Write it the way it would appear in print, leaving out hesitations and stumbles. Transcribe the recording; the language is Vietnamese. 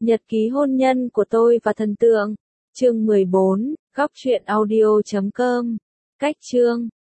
Nhật ký hôn nhân của tôi và thần tượng. Chương 14, góc truyện audio.com. Cách chương